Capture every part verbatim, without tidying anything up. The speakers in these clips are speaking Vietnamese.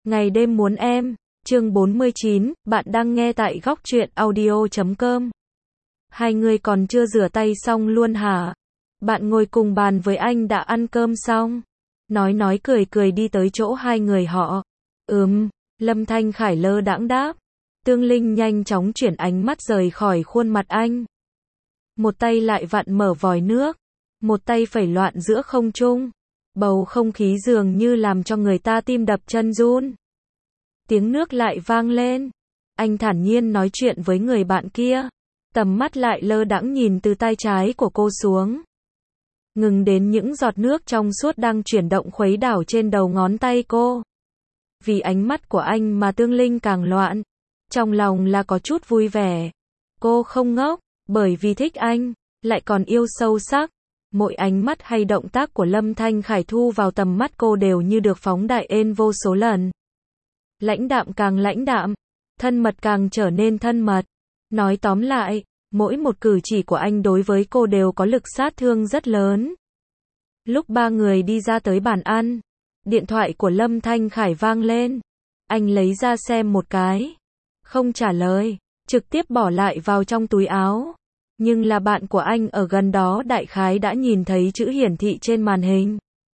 Ngày đêm muốn em, chương bốn mươi chín, bạn đang nghe tại góc truyện audio chấm com. Hai người còn chưa rửa tay xong luôn hả? Bạn ngồi cùng bàn với anh đã ăn cơm xong? Nói nói cười cười đi tới chỗ hai người họ. Ừm, Lâm Thanh Khải lơ đãng đáp. Tương Linh nhanh chóng chuyển ánh mắt rời khỏi khuôn mặt anh. Một tay lại vặn mở vòi nước, một tay phẩy loạn giữa không trung. Bầu không khí dường như làm cho người ta tim đập chân run. Tiếng nước lại vang lên. Anh thản nhiên nói chuyện với người bạn kia. Tầm mắt lại lơ đãng nhìn từ tay trái của cô xuống. Ngừng đến những giọt nước trong suốt đang chuyển động khuấy đảo trên đầu ngón tay cô. Vì ánh mắt của anh mà Tương Linh càng loạn. Trong lòng là có chút vui vẻ. Cô không ngốc, bởi vì thích anh, lại còn yêu sâu sắc. Mỗi ánh mắt hay động tác của Lâm Thanh Khải thu vào tầm mắt cô đều như được phóng đại ên vô số lần. Lãnh đạm càng lãnh đạm, thân mật càng trở nên thân mật. Nói tóm lại, mỗi một cử chỉ của anh đối với cô đều có lực sát thương rất lớn. Lúc ba người đi ra tới bàn ăn, điện thoại của Lâm Thanh Khải vang lên. Anh lấy ra xem một cái, không trả lời, trực tiếp bỏ lại vào trong túi áo. Nhưng là bạn của anh ở gần đó đại khái đã nhìn thấy chữ hiển thị trên màn hình.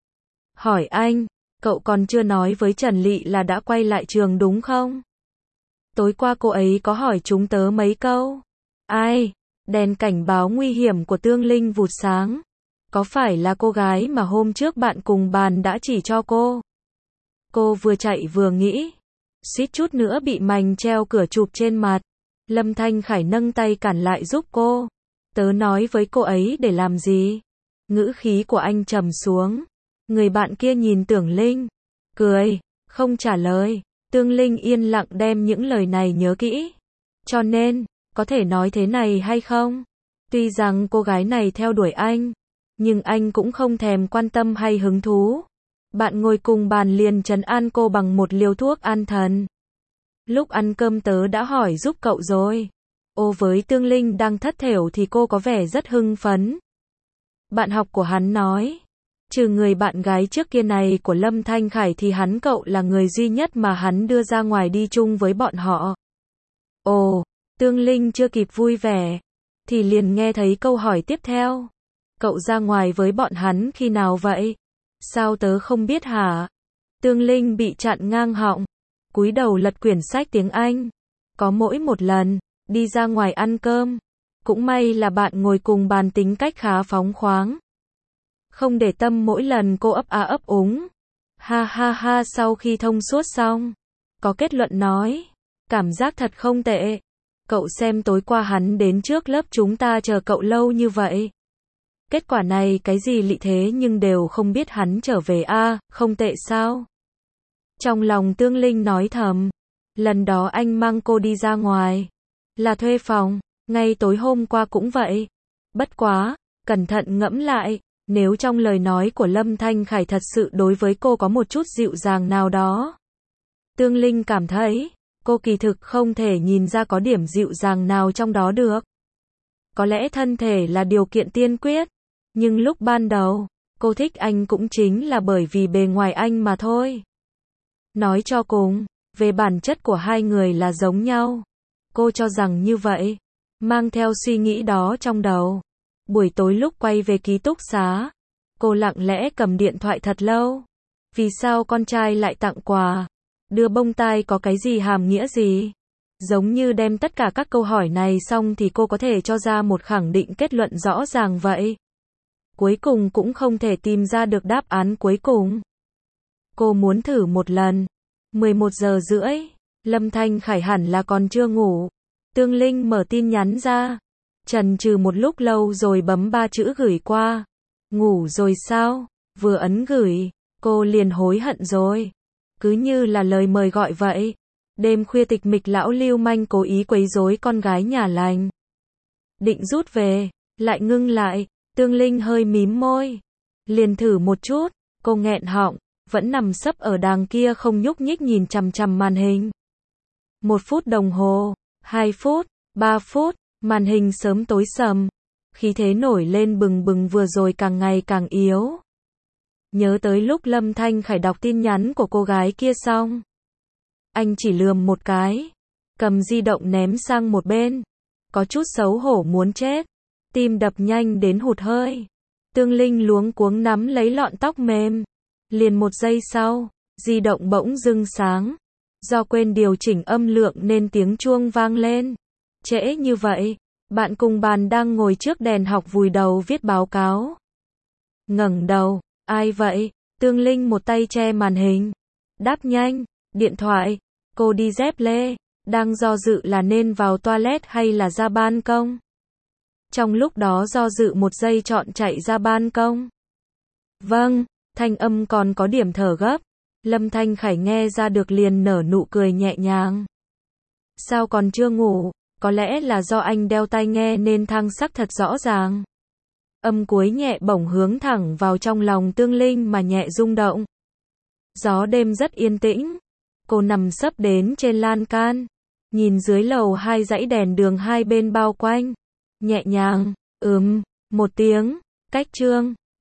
Hỏi anh, cậu còn chưa nói với Trần Lị là đã quay lại trường đúng không? Tối qua cô ấy có hỏi chúng tớ mấy câu. Ai? Đèn cảnh báo nguy hiểm của Tương Linh vụt sáng. Có phải là cô gái mà hôm trước bạn cùng bàn đã chỉ cho cô? Cô vừa chạy vừa nghĩ. Suýt chút nữa bị mành treo cửa chụp trên mặt. Lâm Thanh Khải nâng tay cản lại giúp cô. Tớ nói với cô ấy để làm gì? Ngữ khí của anh trầm xuống. Người bạn kia nhìn Tưởng Linh, cười, không trả lời. Tương Linh yên lặng đem những lời này nhớ kỹ. Cho nên, có thể nói thế này hay không? Tuy rằng cô gái này theo đuổi anh, nhưng anh cũng không thèm quan tâm hay hứng thú. Bạn ngồi cùng bàn liền trấn an cô bằng một liều thuốc an thần. Lúc ăn cơm tớ đã hỏi giúp cậu rồi. Ô với Tương Linh đang thất thểu thì cô có vẻ rất hưng phấn. Bạn học của hắn nói, trừ người bạn gái trước kia này của Lâm Thanh Khải thì hắn cậu là người duy nhất mà hắn đưa ra ngoài đi chung với bọn họ. Ồ, Tương Linh chưa kịp vui vẻ, thì liền nghe thấy câu hỏi tiếp theo. Cậu ra ngoài với bọn hắn khi nào vậy? Sao tớ không biết hả? Tương Linh bị chặn ngang họng, cúi đầu lật quyển sách tiếng Anh. Có mỗi một lần đi ra ngoài ăn cơm. Cũng may là bạn ngồi cùng bàn tính cách khá phóng khoáng. Không để tâm mỗi lần cô ấp á ấp úng. Ha ha ha sau khi thông suốt xong. Có kết luận nói. Cảm giác thật không tệ. Cậu xem tối qua hắn đến trước lớp chúng ta chờ cậu lâu như vậy. Kết quả này cái gì lị thế nhưng đều không biết hắn trở về a, không tệ sao? Trong lòng Tương Linh nói thầm. Lần đó anh mang cô đi ra ngoài. Là thuê phòng, ngay tối hôm qua cũng vậy. Bất quá, cẩn thận ngẫm lại, nếu trong lời nói của Lâm Thanh Khải thật sự đối với cô có một chút dịu dàng nào đó. Tương Linh cảm thấy, cô kỳ thực không thể nhìn ra có điểm dịu dàng nào trong đó được. Có lẽ thân thể là điều kiện tiên quyết, nhưng lúc ban đầu, cô thích anh cũng chính là bởi vì bề ngoài anh mà thôi. Nói cho cùng, về bản chất của hai người là giống nhau. Cô cho rằng như vậy, mang theo suy nghĩ đó trong đầu. Buổi tối lúc quay về ký túc xá, cô lặng lẽ cầm điện thoại thật lâu. Vì sao con trai lại tặng quà? Đưa bông tai có cái gì hàm nghĩa gì? Giống như đem tất cả các câu hỏi này xong thì cô có thể cho ra một khẳng định kết luận rõ ràng vậy. Cuối cùng cũng không thể tìm ra được đáp án cuối cùng. Cô muốn thử một lần. mười một giờ rưỡi. Lâm Thanh Khải hẳn là còn chưa ngủ. Tương Linh mở tin nhắn ra. Chần chừ một lúc lâu rồi bấm ba chữ gửi qua. Ngủ rồi sao? Vừa ấn gửi, cô liền hối hận rồi. Cứ như là lời mời gọi vậy. Đêm khuya tịch mịch lão lưu manh cố ý quấy rối con gái nhà lành. Định rút về, lại ngưng lại. Tương Linh hơi mím môi. Liền thử một chút, cô nghẹn họng, vẫn nằm sấp ở đàng kia không nhúc nhích nhìn chằm chằm màn hình. Một phút đồng hồ, hai phút, ba phút, màn hình sớm tối sầm. Khí thế nổi lên bừng bừng vừa rồi càng ngày càng yếu. Nhớ tới lúc Lâm Thanh Khải đọc tin nhắn của cô gái kia xong. Anh chỉ lườm một cái, cầm di động ném sang một bên. Có chút xấu hổ muốn chết, tim đập nhanh đến hụt hơi. Tương Linh luống cuống nắm lấy lọn tóc mềm. Liền một giây sau, di động bỗng dưng sáng. Do quên điều chỉnh âm lượng nên tiếng chuông vang lên. Trễ như vậy, bạn cùng bàn đang ngồi trước đèn học vùi đầu viết báo cáo. Ngẩng đầu, ai vậy? Tương Linh một tay che màn hình. Đáp nhanh, điện thoại. Cô đi dép lê, đang do dự là nên vào toilet hay là ra ban công. Trong lúc đó do dự một giây chọn chạy ra ban công. Vâng, thanh âm còn có điểm thở gấp. Lâm Thanh Khải nghe ra được liền nở nụ cười nhẹ nhàng. Sao còn chưa ngủ? Có lẽ là do anh đeo tai nghe nên thăng sắc thật rõ ràng. Âm cuối nhẹ bổng hướng thẳng vào trong lòng Tương Linh mà nhẹ rung động. Gió đêm rất yên tĩnh. Cô nằm sấp đến trên lan can, nhìn dưới lầu hai dãy đèn đường hai bên bao quanh. Nhẹ nhàng, ừm, một tiếng, cách chương.